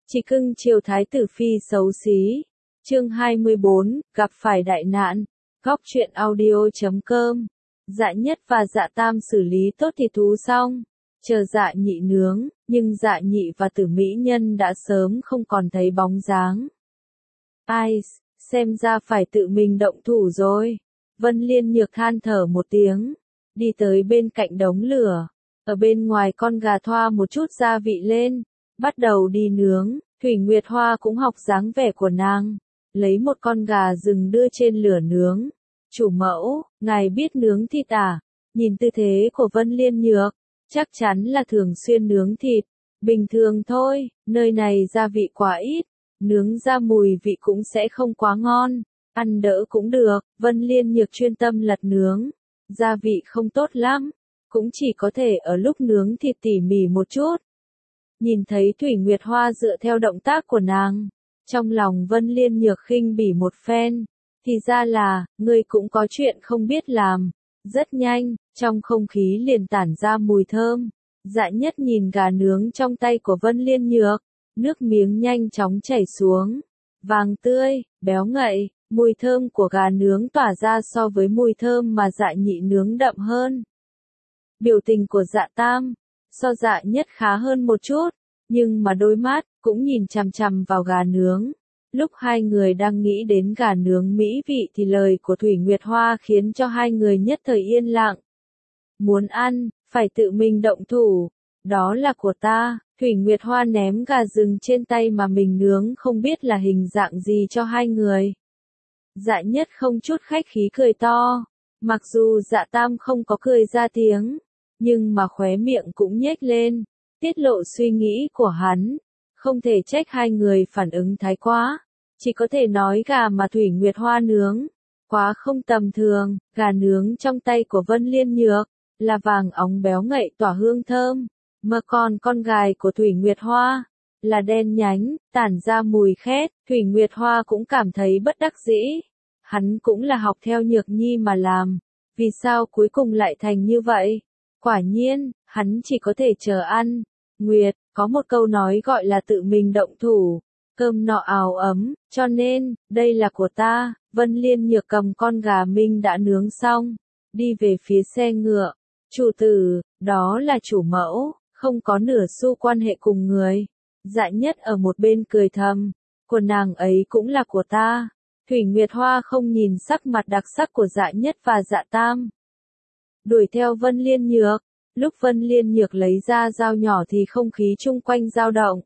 Chỉ cưng chiều thái tử phi xấu xí. Chương 24, gặp phải đại nạn. Góc truyện audio.com. Dạ nhất và dạ tam xử lý tốt thịt thú xong, chờ dạ nhị nướng, nhưng dạ nhị và tử mỹ nhân đã sớm không còn thấy bóng dáng. Ai, xem ra phải tự mình động thủ rồi. Vân Liên Nhược than thở một tiếng, đi tới bên cạnh đống lửa, ở bên ngoài con gà thoa một chút gia vị lên, bắt đầu đi nướng. Thủy Nguyệt Hoa cũng học dáng vẻ của nàng, lấy một con gà rừng đưa trên lửa nướng. Chủ mẫu, ngài biết nướng thịt à? Nhìn tư thế của Vân Liên Nhược, chắc chắn là thường xuyên nướng thịt. Bình thường thôi, nơi này gia vị quá ít, nướng ra mùi vị cũng sẽ không quá ngon, ăn đỡ cũng được. Vân Liên Nhược chuyên tâm lật nướng, gia vị không tốt lắm, cũng chỉ có thể ở lúc nướng thịt tỉ mỉ một chút. Nhìn thấy Thủy Nguyệt Hoa dựa theo động tác của nàng, trong lòng Vân Liên Nhược khinh bỉ một phen, thì ra là, ngươi cũng có chuyện không biết làm. Rất nhanh, trong không khí liền tản ra mùi thơm. Dạ nhất nhìn gà nướng trong tay của Vân Liên Nhược, nước miếng nhanh chóng chảy xuống. Vàng tươi, béo ngậy, mùi thơm của gà nướng tỏa ra so với mùi thơm mà dạ nhị nướng đậm hơn. Biểu tình của dạ tam, so dạ nhất khá hơn một chút, nhưng mà đôi mắt cũng nhìn chằm chằm vào gà nướng. Lúc hai người đang nghĩ đến gà nướng mỹ vị thì lời của Thủy Nguyệt Hoa khiến cho hai người nhất thời yên lặng. Muốn ăn, phải tự mình động thủ, đó là của ta. Thủy Nguyệt Hoa ném gà rừng trên tay mà mình nướng không biết là hình dạng gì cho hai người. Dạ nhất không chút khách khí cười to, mặc dù dạ tam không có cười ra tiếng, nhưng mà khóe miệng cũng nhếch lên, tiết lộ suy nghĩ của hắn. Không thể trách hai người phản ứng thái quá, chỉ có thể nói gà mà Thủy Nguyệt Hoa nướng quá không tầm thường. Gà nướng trong tay của Vân Liên Nhược là vàng óng béo ngậy tỏa hương thơm, mà còn con gà của Thủy Nguyệt Hoa là đen nhánh, tản ra mùi khét. Thủy Nguyệt Hoa cũng cảm thấy bất đắc dĩ, hắn cũng là học theo Nhược Nhi mà làm, vì sao cuối cùng lại thành như vậy? Quả nhiên, hắn chỉ có thể chờ ăn. Nguyệt, có một câu nói gọi là tự mình động thủ, cơm nọ ào ấm, cho nên, đây là của ta. Vân Liên Nhược cầm con gà minh đã nướng xong, đi về phía xe ngựa. Chủ tử, đó là chủ mẫu, không có nửa xu quan hệ cùng người. Dạ nhất ở một bên cười thầm, của nàng ấy cũng là của ta. Thủy Nguyệt Hoa không nhìn sắc mặt đặc sắc của dạ nhất và dạ tam, đuổi theo Vân Liên Nhược. Lúc Vân Liên Nhược lấy ra dao nhỏ thì không khí chung quanh dao động.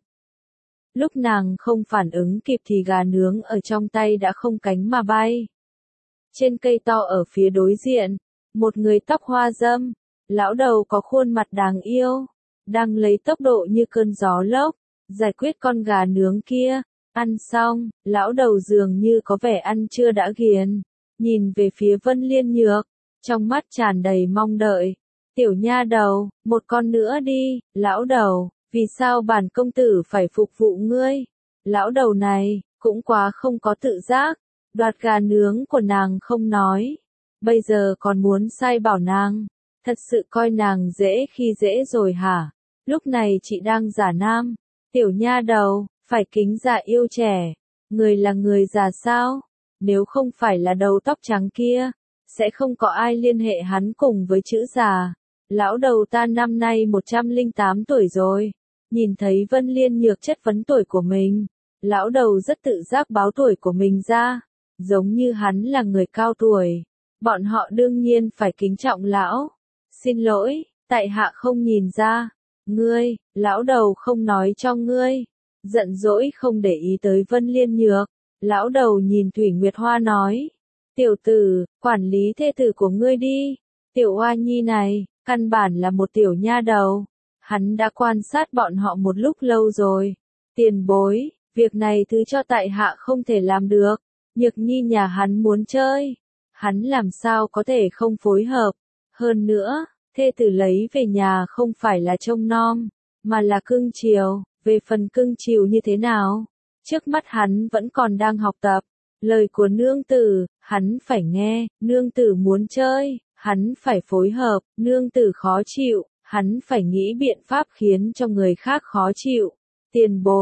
Lúc nàng không phản ứng kịp thì gà nướng ở trong tay đã không cánh mà bay. Trên cây to ở phía đối diện, một người tóc hoa râm, lão đầu có khuôn mặt đáng yêu, đang lấy tốc độ như cơn gió lốc, giải quyết con gà nướng kia. Ăn xong, lão đầu dường như có vẻ ăn chưa đã ghiền, nhìn về phía Vân Liên Nhược, trong mắt tràn đầy mong đợi. Tiểu nha đầu, một con nữa đi. Lão đầu, vì sao bản công tử phải phục vụ ngươi? Lão đầu này, cũng quá không có tự giác, đoạt gà nướng của nàng không nói, bây giờ còn muốn sai bảo nàng, thật sự coi nàng dễ khi dễ rồi hả? Lúc này chị đang giả nam. Tiểu nha đầu, phải kính già yêu trẻ, người là người già sao? Nếu không phải là đầu tóc trắng kia, sẽ không có ai liên hệ hắn cùng với chữ già. Lão đầu ta năm nay 108 tuổi rồi. Nhìn thấy Vân Liên Nhược chất vấn tuổi của mình, lão đầu rất tự giác báo tuổi của mình ra, giống như hắn là người cao tuổi. Bọn họ đương nhiên phải kính trọng lão. Xin lỗi, tại hạ không nhìn ra. Ngươi, lão đầu không nói cho ngươi. Giận dỗi không để ý tới Vân Liên Nhược, lão đầu nhìn Thủy Nguyệt Hoa nói. Tiểu tử, quản lý thê tử của ngươi đi. Tiểu Hoa Nhi này, căn bản là một tiểu nha đầu. Hắn đã quan sát bọn họ một lúc lâu rồi. Tiền bối, việc này thứ cho tại hạ không thể làm được. Nhược Nhi nhà hắn muốn chơi, hắn làm sao có thể không phối hợp. Hơn nữa, thê tử lấy về nhà không phải là trông nom, mà là cưng chiều. Về phần cưng chiều như thế nào, trước mắt hắn vẫn còn đang học tập. Lời của nương tử, hắn phải nghe. Nương tử muốn chơi, hắn phải phối hợp. Nương tử khó chịu, hắn phải nghĩ biện pháp khiến cho người khác khó chịu. Tiền bối,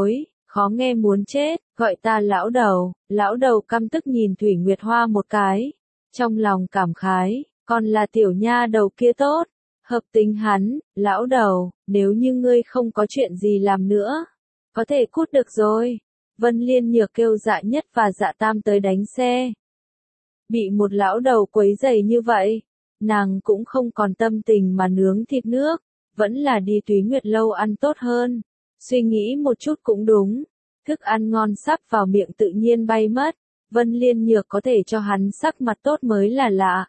khó nghe muốn chết, gọi ta lão đầu căm tức nhìn Thủy Nguyệt Hoa một cái, trong lòng cảm khái, còn là tiểu nha đầu kia tốt, hợp tính hắn, lão đầu, nếu như ngươi không có chuyện gì làm nữa, có thể cút được rồi. Vân Liên Nhược kêu Dạ Nhất và Dạ Tam tới đánh xe. Bị một lão đầu quấy rầy như vậy, nàng cũng không còn tâm tình mà nướng thịt nước, vẫn là đi Túy Nguyệt Lâu ăn tốt hơn. Suy nghĩ một chút cũng đúng, thức ăn ngon sắp vào miệng tự nhiên bay mất, Vân Liên Nhược có thể cho hắn sắc mặt tốt mới là lạ.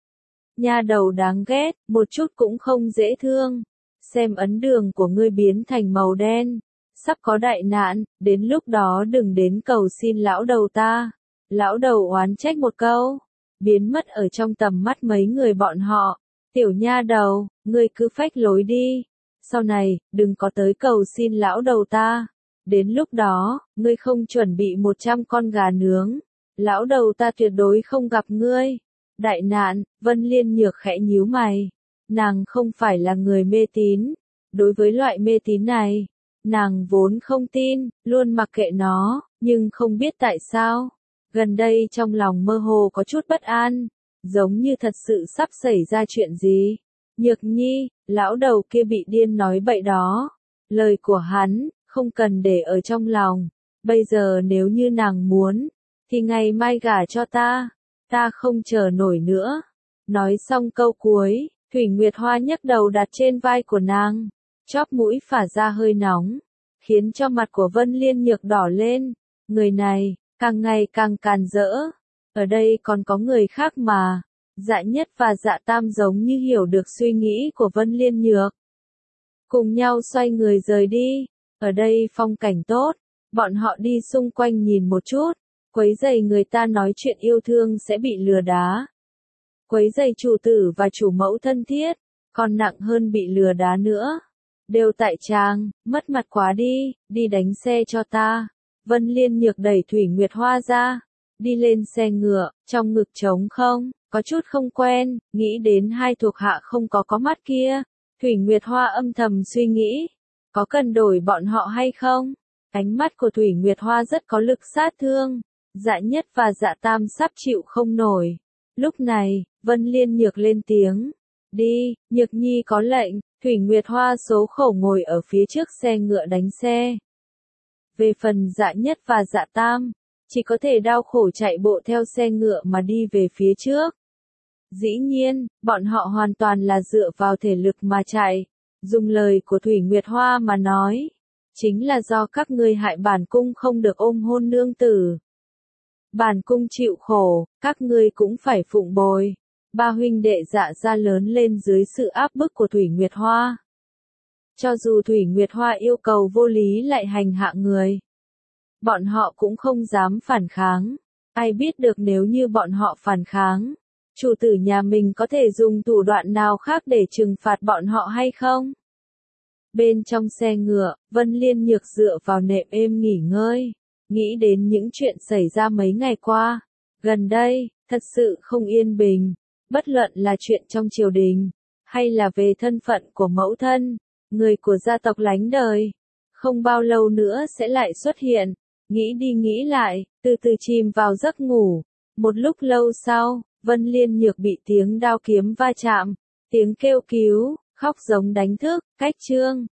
Nha đầu đáng ghét, một chút cũng không dễ thương. Xem ấn đường của ngươi biến thành màu đen, sắp có đại nạn, đến lúc đó đừng đến cầu xin lão đầu ta. Lão đầu oán trách một câu, biến mất ở trong tầm mắt mấy người bọn họ. Tiểu nha đầu, ngươi cứ phách lối đi. Sau này, đừng có tới cầu xin lão đầu ta. Đến lúc đó, ngươi không chuẩn bị 100 con gà nướng. Lão đầu ta tuyệt đối không gặp ngươi. Đại nạn, Vân Liên Nhược khẽ nhíu mày. Nàng không phải là người mê tín. Đối với loại mê tín này, nàng vốn không tin, luôn mặc kệ nó, nhưng không biết tại sao. Gần đây trong lòng mơ hồ có chút bất an, giống như thật sự sắp xảy ra chuyện gì. Nhược Nhi, lão đầu kia bị điên nói bậy đó. Lời của hắn, không cần để ở trong lòng. Bây giờ nếu như nàng muốn, thì ngày mai gả cho ta. Ta không chờ nổi nữa. Nói xong câu cuối, Thủy Nguyệt Hoa nhấc đầu đặt trên vai của nàng. Chóp mũi phả ra hơi nóng, khiến cho mặt của Vân Liên Nhược đỏ lên. Người này, càng ngày càng càn rỡ. Ở đây còn có người khác mà. Dạ Nhất và Dạ Tam giống như hiểu được suy nghĩ của Vân Liên Nhược. Cùng nhau xoay người rời đi. Ở đây phong cảnh tốt. Bọn họ đi xung quanh nhìn một chút. Quấy rầy người ta nói chuyện yêu thương sẽ bị lừa đá. Quấy rầy chủ tử và chủ mẫu thân thiết. Còn nặng hơn bị lừa đá nữa. Đều tại chàng, mất mặt quá đi, đi đánh xe cho ta. Vân Liên Nhược đẩy Thủy Nguyệt Hoa ra, đi lên xe ngựa, trong ngực trống không, có chút không quen, nghĩ đến hai thuộc hạ không có mắt kia. Thủy Nguyệt Hoa âm thầm suy nghĩ, có cần đổi bọn họ hay không? Ánh mắt của Thủy Nguyệt Hoa rất có lực sát thương, Dạ Nhất và Dạ Tam sắp chịu không nổi. Lúc này, Vân Liên Nhược lên tiếng, đi, Nhược Nhi có lệnh. Thủy Nguyệt Hoa số khổ ngồi ở phía trước xe ngựa đánh xe. Về phần Dạ Nhất và Dạ Tam, chỉ có thể đau khổ chạy bộ theo xe ngựa mà đi về phía trước. Dĩ nhiên, bọn họ hoàn toàn là dựa vào thể lực mà chạy. Dùng lời của Thủy Nguyệt Hoa mà nói, chính là do các ngươi hại bản cung không được ôm hôn nương tử. Bản cung chịu khổ, các ngươi cũng phải phụng bồi. Ba huynh đệ Dạ gia lớn lên dưới sự áp bức của Thủy Nguyệt Hoa. Cho dù Thủy Nguyệt Hoa yêu cầu vô lý lại hành hạ người, bọn họ cũng không dám phản kháng. Ai biết được nếu như bọn họ phản kháng, chủ tử nhà mình có thể dùng thủ đoạn nào khác để trừng phạt bọn họ hay không? Bên trong xe ngựa, Vân Liên Nhược dựa vào nệm êm nghỉ ngơi, nghĩ đến những chuyện xảy ra mấy ngày qua. Gần đây, thật sự không yên bình. Bất luận là chuyện trong triều đình, hay là về thân phận của mẫu thân, người của gia tộc lánh đời, không bao lâu nữa sẽ lại xuất hiện. Nghĩ đi nghĩ lại, từ từ chìm vào giấc ngủ. Một lúc lâu sau, Vân Liên Nhược bị tiếng đao kiếm va chạm, tiếng kêu cứu, khóc giống đánh thức, cách chương.